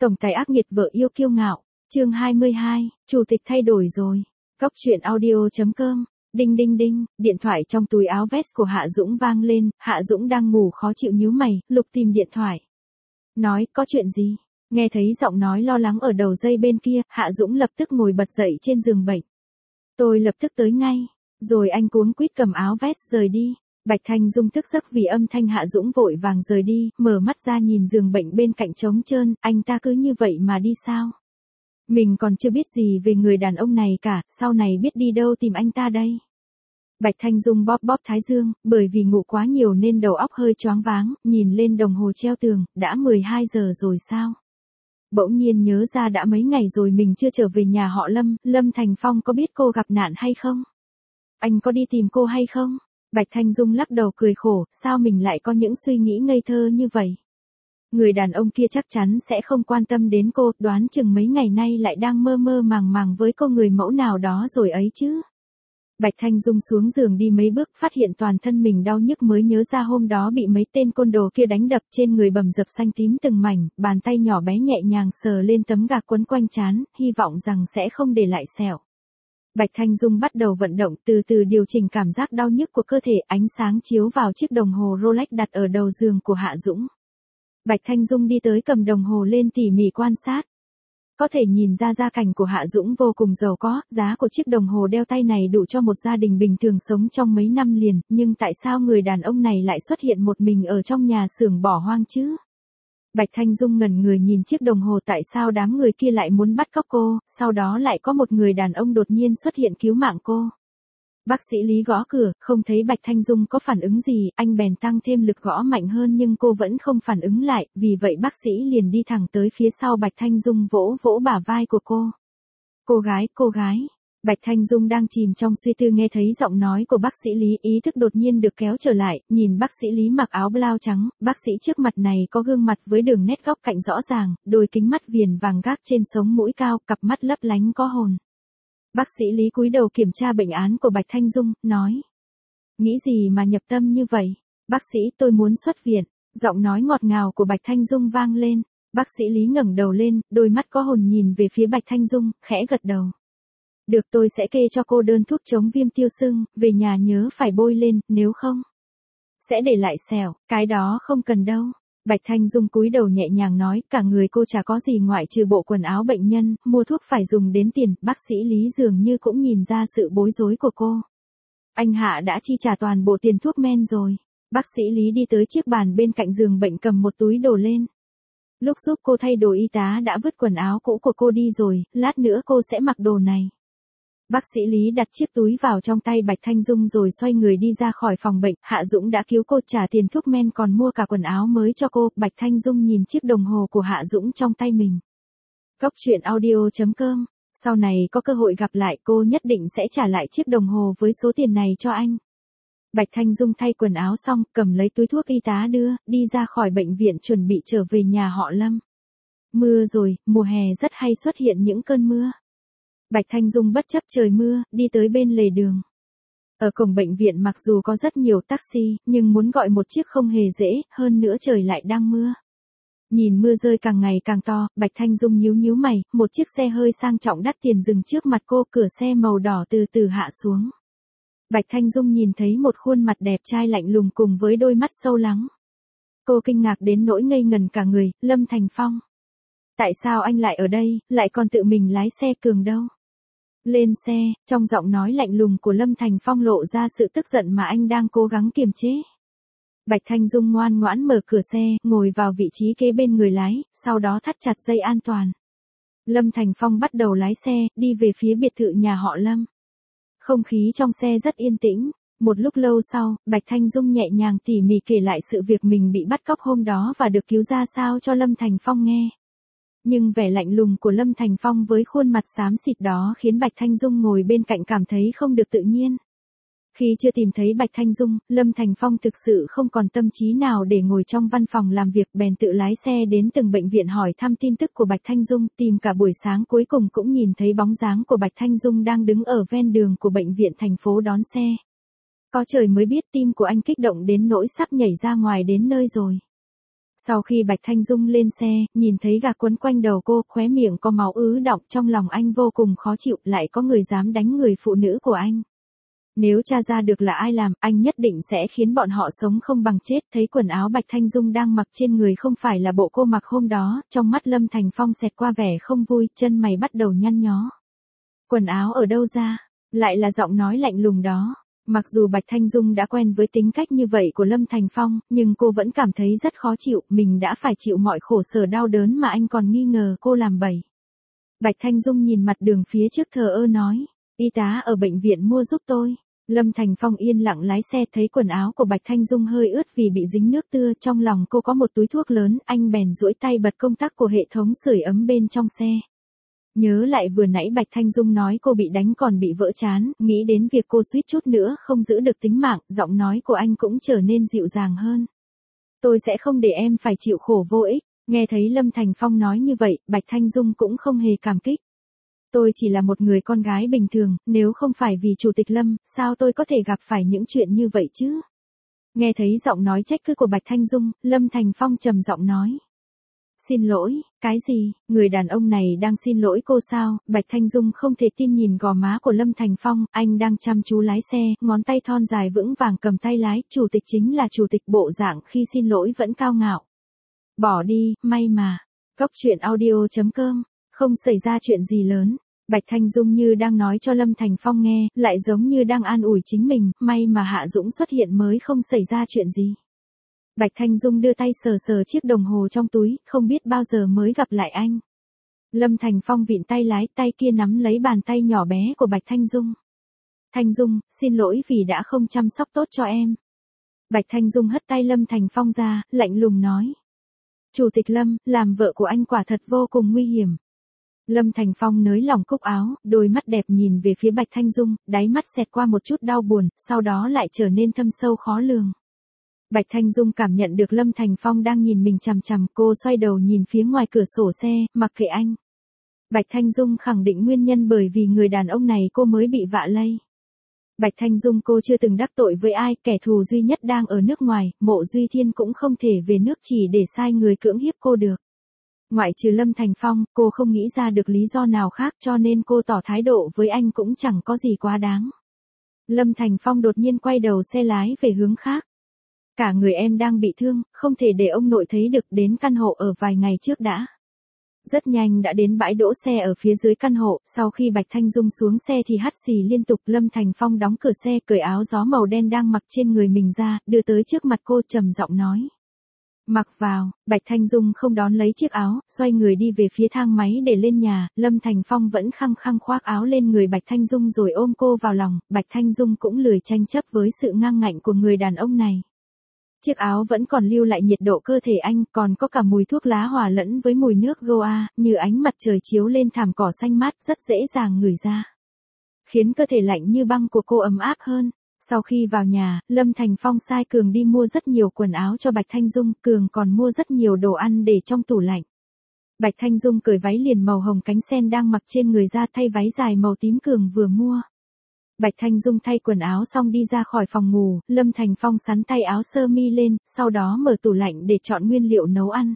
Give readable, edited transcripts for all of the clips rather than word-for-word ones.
Tổng tài ác nghiệt vợ yêu kiêu ngạo, chương 22, chủ tịch thay đổi rồi. Góc truyện audio.com. Đinh đinh đinh, điện thoại trong túi áo vest của Hạ Dũng vang lên, Hạ Dũng đang ngủ khó chịu nhíu mày, lục tìm điện thoại. Nói, có chuyện gì? Nghe thấy giọng nói lo lắng ở đầu dây bên kia, Hạ Dũng lập tức ngồi bật dậy trên giường bệnh. Tôi lập tức tới ngay. Rồi anh cuống quýt cầm áo vest rời đi. Bạch Thanh Dung thức giấc vì âm thanh Hạ Dũng vội vàng rời đi, mở mắt ra nhìn giường bệnh bên cạnh trống trơn, anh ta cứ như vậy mà đi sao? Mình còn chưa biết gì về người đàn ông này cả, sau này biết đi đâu tìm anh ta đây? Bạch Thanh Dung bóp bóp thái dương, bởi vì ngủ quá nhiều nên đầu óc hơi choáng váng, nhìn lên đồng hồ treo tường, đã 12 giờ rồi sao? Bỗng nhiên nhớ ra đã mấy ngày rồi mình chưa trở về nhà họ Lâm, Lâm Thành Phong có biết cô gặp nạn hay không? Anh có đi tìm cô hay không? Bạch Thanh Dung lắc đầu cười khổ, sao mình lại có những suy nghĩ ngây thơ như vậy? Người đàn ông kia chắc chắn sẽ không quan tâm đến cô, đoán chừng mấy ngày nay lại đang mơ mơ màng màng với cô người mẫu nào đó rồi ấy chứ. Bạch Thanh Dung xuống giường đi mấy bước, phát hiện toàn thân mình đau nhức mới nhớ ra hôm đó bị mấy tên côn đồ kia đánh đập, trên người bầm dập xanh tím từng mảnh, bàn tay nhỏ bé nhẹ nhàng sờ lên tấm gạc quấn quanh trán, hy vọng rằng sẽ không để lại sẹo. Bạch Thanh Dung bắt đầu vận động, từ từ điều chỉnh cảm giác đau nhức của cơ thể, ánh sáng chiếu vào chiếc đồng hồ Rolex đặt ở đầu giường của Hạ Dũng. Bạch Thanh Dung đi tới cầm đồng hồ lên tỉ mỉ quan sát. Có thể nhìn ra gia cảnh của Hạ Dũng vô cùng giàu có, giá của chiếc đồng hồ đeo tay này đủ cho một gia đình bình thường sống trong mấy năm liền, nhưng tại sao người đàn ông này lại xuất hiện một mình ở trong nhà xưởng bỏ hoang chứ? Bạch Thanh Dung ngẩn người nhìn chiếc đồng hồ, tại sao đám người kia lại muốn bắt cóc cô, sau đó lại có một người đàn ông đột nhiên xuất hiện cứu mạng cô. Bác sĩ Lý gõ cửa, không thấy Bạch Thanh Dung có phản ứng gì, anh bèn tăng thêm lực gõ mạnh hơn nhưng cô vẫn không phản ứng lại, vì vậy bác sĩ liền đi thẳng tới phía sau Bạch Thanh Dung vỗ vỗ bả vai của cô. Cô gái. Bạch Thanh Dung đang chìm trong suy tư nghe thấy giọng nói của bác sĩ Lý, ý thức đột nhiên được kéo trở lại, nhìn bác sĩ Lý mặc áo blau trắng, bác sĩ trước mặt này có gương mặt với đường nét góc cạnh rõ ràng, đôi kính mắt viền vàng gác trên sống mũi cao, cặp mắt lấp lánh có hồn. Bác sĩ Lý cúi đầu kiểm tra bệnh án của Bạch Thanh Dung, nói. Nghĩ gì mà nhập tâm như vậy? Bác sĩ, tôi muốn xuất viện. Giọng nói ngọt ngào của Bạch Thanh Dung vang lên. Bác sĩ Lý ngẩng đầu lên, đôi mắt có hồn nhìn về phía Bạch Thanh Dung, khẽ gật đầu. Được, tôi sẽ kê cho cô đơn thuốc chống viêm tiêu sưng, về nhà nhớ phải bôi lên, nếu không sẽ để lại sẹo, cái đó không cần đâu. Bạch Thanh Dung cúi đầu nhẹ nhàng nói, cả người cô chả có gì ngoại trừ bộ quần áo bệnh nhân, mua thuốc phải dùng đến tiền, bác sĩ Lý dường như cũng nhìn ra sự bối rối của cô. Anh Hạ đã chi trả toàn bộ tiền thuốc men rồi. Bác sĩ Lý đi tới chiếc bàn bên cạnh giường bệnh cầm một túi đồ lên. Lúc giúp cô thay đồ y tá đã vứt quần áo cũ của cô đi rồi, lát nữa cô sẽ mặc đồ này. Bác sĩ Lý đặt chiếc túi vào trong tay Bạch Thanh Dung rồi xoay người đi ra khỏi phòng bệnh, Hạ Dũng đã cứu cô, trả tiền thuốc men còn mua cả quần áo mới cho cô, Bạch Thanh Dung nhìn chiếc đồng hồ của Hạ Dũng trong tay mình. Góc truyện audio.com, sau này có cơ hội gặp lại cô nhất định sẽ trả lại chiếc đồng hồ với số tiền này cho anh. Bạch Thanh Dung thay quần áo xong, cầm lấy túi thuốc y tá đưa, đi ra khỏi bệnh viện chuẩn bị trở về nhà họ Lâm. Mưa rồi, mùa hè rất hay xuất hiện những cơn mưa. Bạch Thanh Dung bất chấp trời mưa, đi tới bên lề đường. Ở cổng bệnh viện mặc dù có rất nhiều taxi, nhưng muốn gọi một chiếc không hề dễ, hơn nữa trời lại đang mưa. Nhìn mưa rơi càng ngày càng to, Bạch Thanh Dung nhíu nhíu mày, một chiếc xe hơi sang trọng đắt tiền dừng trước mặt cô, cửa xe màu đỏ từ từ hạ xuống. Bạch Thanh Dung nhìn thấy một khuôn mặt đẹp trai lạnh lùng cùng với đôi mắt sâu lắng. Cô kinh ngạc đến nỗi ngây ngần cả người, Lâm Thành Phong. Tại sao anh lại ở đây, lại còn tự mình lái xe, Cường đâu? Lên xe, trong giọng nói lạnh lùng của Lâm Thành Phong lộ ra sự tức giận mà anh đang cố gắng kiềm chế. Bạch Thanh Dung ngoan ngoãn mở cửa xe, ngồi vào vị trí kế bên người lái, sau đó thắt chặt dây an toàn. Lâm Thành Phong bắt đầu lái xe, đi về phía biệt thự nhà họ Lâm. Không khí trong xe rất yên tĩnh. Một lúc lâu sau, Bạch Thanh Dung nhẹ nhàng tỉ mỉ kể lại sự việc mình bị bắt cóc hôm đó và được cứu ra sao cho Lâm Thành Phong nghe. Nhưng vẻ lạnh lùng của Lâm Thành Phong với khuôn mặt xám xịt đó khiến Bạch Thanh Dung ngồi bên cạnh cảm thấy không được tự nhiên. Khi chưa tìm thấy Bạch Thanh Dung, Lâm Thành Phong thực sự không còn tâm trí nào để ngồi trong văn phòng làm việc, bèn tự lái xe đến từng bệnh viện hỏi thăm tin tức của Bạch Thanh Dung, tìm cả buổi sáng cuối cùng cũng nhìn thấy bóng dáng của Bạch Thanh Dung đang đứng ở ven đường của bệnh viện thành phố đón xe. Có trời mới biết tim của anh kích động đến nỗi sắp nhảy ra ngoài đến nơi rồi. Sau khi Bạch Thanh Dung lên xe, nhìn thấy gạc quấn quanh đầu cô, khóe miệng có máu ứ đọng, trong lòng anh vô cùng khó chịu, lại có người dám đánh người phụ nữ của anh. Nếu tra ra được là ai làm, anh nhất định sẽ khiến bọn họ sống không bằng chết. Thấy quần áo Bạch Thanh Dung đang mặc trên người không phải là bộ cô mặc hôm đó, trong mắt Lâm Thành Phong xẹt qua vẻ không vui, chân mày bắt đầu nhăn nhó. Quần áo ở đâu ra? Lại là giọng nói lạnh lùng đó. Mặc dù Bạch Thanh Dung đã quen với tính cách như vậy của Lâm Thành Phong, nhưng cô vẫn cảm thấy rất khó chịu, mình đã phải chịu mọi khổ sở đau đớn mà anh còn nghi ngờ cô làm bậy. Bạch Thanh Dung nhìn mặt đường phía trước thờ ơ nói, y tá ở bệnh viện mua giúp tôi. Lâm Thành Phong yên lặng lái xe, thấy quần áo của Bạch Thanh Dung hơi ướt vì bị dính nước tưa, trong lòng cô có một túi thuốc lớn, anh bèn duỗi tay bật công tắc của hệ thống sưởi ấm bên trong xe. Nhớ lại vừa nãy Bạch Thanh Dung nói cô bị đánh còn bị vỡ trán, nghĩ đến việc cô suýt chút nữa không giữ được tính mạng, giọng nói của anh cũng trở nên dịu dàng hơn. Tôi sẽ không để em phải chịu khổ vô ích. Nghe thấy Lâm Thành Phong nói như vậy, Bạch Thanh Dung cũng không hề cảm kích. Tôi chỉ là một người con gái bình thường, nếu không phải vì Chủ tịch Lâm, sao tôi có thể gặp phải những chuyện như vậy chứ? Nghe thấy giọng nói trách cứ của Bạch Thanh Dung, Lâm Thành Phong trầm giọng nói. Xin lỗi, cái gì, người đàn ông này đang xin lỗi cô sao? Bạch Thanh Dung không thể tin nhìn gò má của Lâm Thành Phong, anh đang chăm chú lái xe, ngón tay thon dài vững vàng cầm tay lái, chủ tịch chính là chủ tịch, bộ dạng khi xin lỗi vẫn cao ngạo. Bỏ đi, may mà. Cốc truyện audio.com, không xảy ra chuyện gì lớn. Bạch Thanh Dung như đang nói cho Lâm Thành Phong nghe, lại giống như đang an ủi chính mình, may mà Hạ Dũng xuất hiện mới không xảy ra chuyện gì. Bạch Thanh Dung đưa tay sờ sờ chiếc đồng hồ trong túi, không biết bao giờ mới gặp lại anh. Lâm Thành Phong vịn tay lái, tay kia nắm lấy bàn tay nhỏ bé của Bạch Thanh Dung. Thanh Dung, xin lỗi vì đã không chăm sóc tốt cho em. Bạch Thanh Dung hất tay Lâm Thành Phong ra, lạnh lùng nói. Chủ tịch Lâm, làm vợ của anh quả thật vô cùng nguy hiểm. Lâm Thành Phong nới lỏng cúc áo, đôi mắt đẹp nhìn về phía Bạch Thanh Dung, đáy mắt xẹt qua một chút đau buồn, sau đó lại trở nên thâm sâu khó lường. Bạch Thanh Dung cảm nhận được Lâm Thành Phong đang nhìn mình chằm chằm, cô xoay đầu nhìn phía ngoài cửa sổ xe, mặc kệ anh. Bạch Thanh Dung khẳng định nguyên nhân bởi vì người đàn ông này cô mới bị vạ lây. Bạch Thanh Dung cô chưa từng đắc tội với ai, kẻ thù duy nhất đang ở nước ngoài, Mộ Duy Thiên cũng không thể về nước chỉ để sai người cưỡng hiếp cô được. Ngoại trừ Lâm Thành Phong, cô không nghĩ ra được lý do nào khác cho nên cô tỏ thái độ với anh cũng chẳng có gì quá đáng. Lâm Thành Phong đột nhiên quay đầu xe lái về hướng khác. Cả người em đang bị thương, không thể để ông nội thấy được, đến căn hộ ở vài ngày trước đã. Rất nhanh đã đến bãi đỗ xe ở phía dưới căn hộ, sau khi Bạch Thanh Dung xuống xe thì hắt xì liên tục. Lâm Thành Phong đóng cửa xe, cởi áo gió màu đen đang mặc trên người mình ra, đưa tới trước mặt cô trầm giọng nói. Mặc vào. Bạch Thanh Dung không đón lấy chiếc áo, xoay người đi về phía thang máy để lên nhà, Lâm Thành Phong vẫn khăng khăng khoác áo lên người Bạch Thanh Dung rồi ôm cô vào lòng, Bạch Thanh Dung cũng lười tranh chấp với sự ngang ngạnh của người đàn ông này. Chiếc áo vẫn còn lưu lại nhiệt độ cơ thể anh, còn có cả mùi thuốc lá hòa lẫn với mùi nước Goa, như ánh mặt trời chiếu lên thảm cỏ xanh mát rất dễ dàng ngửi ra. Khiến cơ thể lạnh như băng của cô ấm áp hơn. Sau khi vào nhà, Lâm Thành Phong sai Cường đi mua rất nhiều quần áo cho Bạch Thanh Dung, Cường còn mua rất nhiều đồ ăn để trong tủ lạnh. Bạch Thanh Dung cởi váy liền màu hồng cánh sen đang mặc trên người ra, thay váy dài màu tím Cường vừa mua. Bạch Thanh Dung thay quần áo xong đi ra khỏi phòng ngủ, Lâm Thành Phong xắn tay áo sơ mi lên, sau đó mở tủ lạnh để chọn nguyên liệu nấu ăn.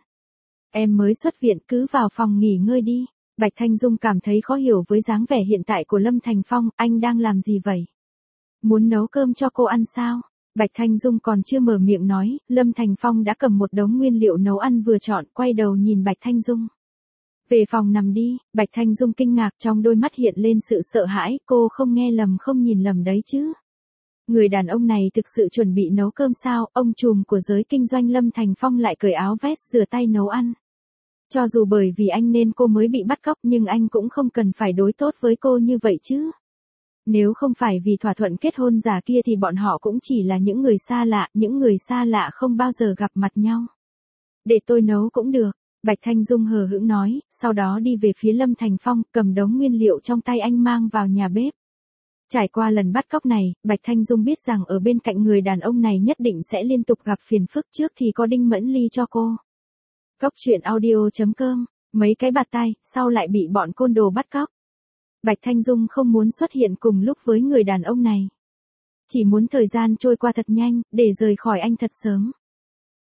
Em mới xuất viện, cứ vào phòng nghỉ ngơi đi. Bạch Thanh Dung cảm thấy khó hiểu với dáng vẻ hiện tại của Lâm Thành Phong, anh đang làm gì vậy? Muốn nấu cơm cho cô ăn sao? Bạch Thanh Dung còn chưa mở miệng nói, Lâm Thành Phong đã cầm một đống nguyên liệu nấu ăn vừa chọn, quay đầu nhìn Bạch Thanh Dung. Về phòng nằm đi. Bạch Thanh Dung kinh ngạc, trong đôi mắt hiện lên sự sợ hãi, cô không nghe lầm không nhìn lầm đấy chứ. Người đàn ông này thực sự chuẩn bị nấu cơm sao? Ông trùm của giới kinh doanh Lâm Thành Phong lại cởi áo vest rửa tay nấu ăn. Cho dù bởi vì anh nên cô mới bị bắt cóc, nhưng anh cũng không cần phải đối tốt với cô như vậy chứ. Nếu không phải vì thỏa thuận kết hôn giả kia thì bọn họ cũng chỉ là những người xa lạ, những người xa lạ không bao giờ gặp mặt nhau. Để tôi nấu cũng được. Bạch Thanh Dung hờ hững nói, sau đó đi về phía Lâm Thành Phong, cầm đống nguyên liệu trong tay anh mang vào nhà bếp. Trải qua lần bắt cóc này, Bạch Thanh Dung biết rằng ở bên cạnh người đàn ông này nhất định sẽ liên tục gặp phiền phức, trước thì có Đinh Mẫn Ly cho cô. Cốc truyện audio.com, mấy cái bạt tay, sau lại bị bọn côn đồ bắt cóc. Bạch Thanh Dung không muốn xuất hiện cùng lúc với người đàn ông này. Chỉ muốn thời gian trôi qua thật nhanh, để rời khỏi anh thật sớm.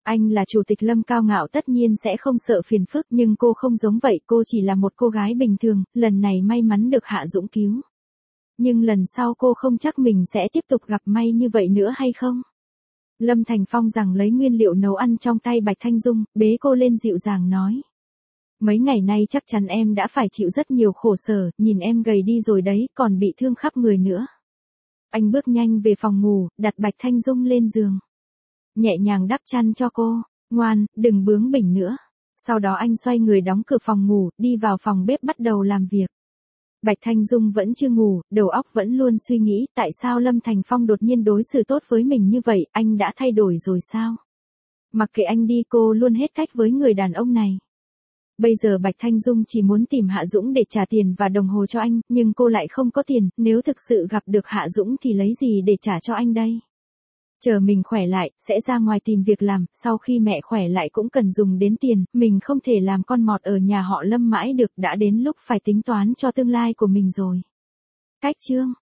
Anh là chủ tịch Lâm cao ngạo tất nhiên sẽ không sợ phiền phức, nhưng cô không giống vậy, cô chỉ là một cô gái bình thường, lần này may mắn được Hạ Dũng cứu. Nhưng lần sau cô không chắc mình sẽ tiếp tục gặp may như vậy nữa hay không? Lâm Thành Phong rằng lấy nguyên liệu nấu ăn trong tay Bạch Thanh Dung, bế cô lên dịu dàng nói. Mấy ngày nay chắc chắn em đã phải chịu rất nhiều khổ sở, nhìn em gầy đi rồi đấy, còn bị thương khắp người nữa. Anh bước nhanh về phòng ngủ, đặt Bạch Thanh Dung lên giường. Nhẹ nhàng đắp chăn cho cô, ngoan, đừng bướng bỉnh nữa. Sau đó anh xoay người đóng cửa phòng ngủ, đi vào phòng bếp bắt đầu làm việc. Bạch Thanh Dung vẫn chưa ngủ, đầu óc vẫn luôn suy nghĩ tại sao Lâm Thành Phong đột nhiên đối xử tốt với mình như vậy, anh đã thay đổi rồi sao? Mặc kệ anh đi, cô luôn hết cách với người đàn ông này. Bây giờ Bạch Thanh Dung chỉ muốn tìm Hạ Dũng để trả tiền và đồng hồ cho anh, nhưng cô lại không có tiền, nếu thực sự gặp được Hạ Dũng thì lấy gì để trả cho anh đây? Chờ mình khỏe lại, sẽ ra ngoài tìm việc làm, sau khi mẹ khỏe lại cũng cần dùng đến tiền, mình không thể làm con mọt ở nhà họ Lâm mãi được, đã đến lúc phải tính toán cho tương lai của mình rồi. Cách chương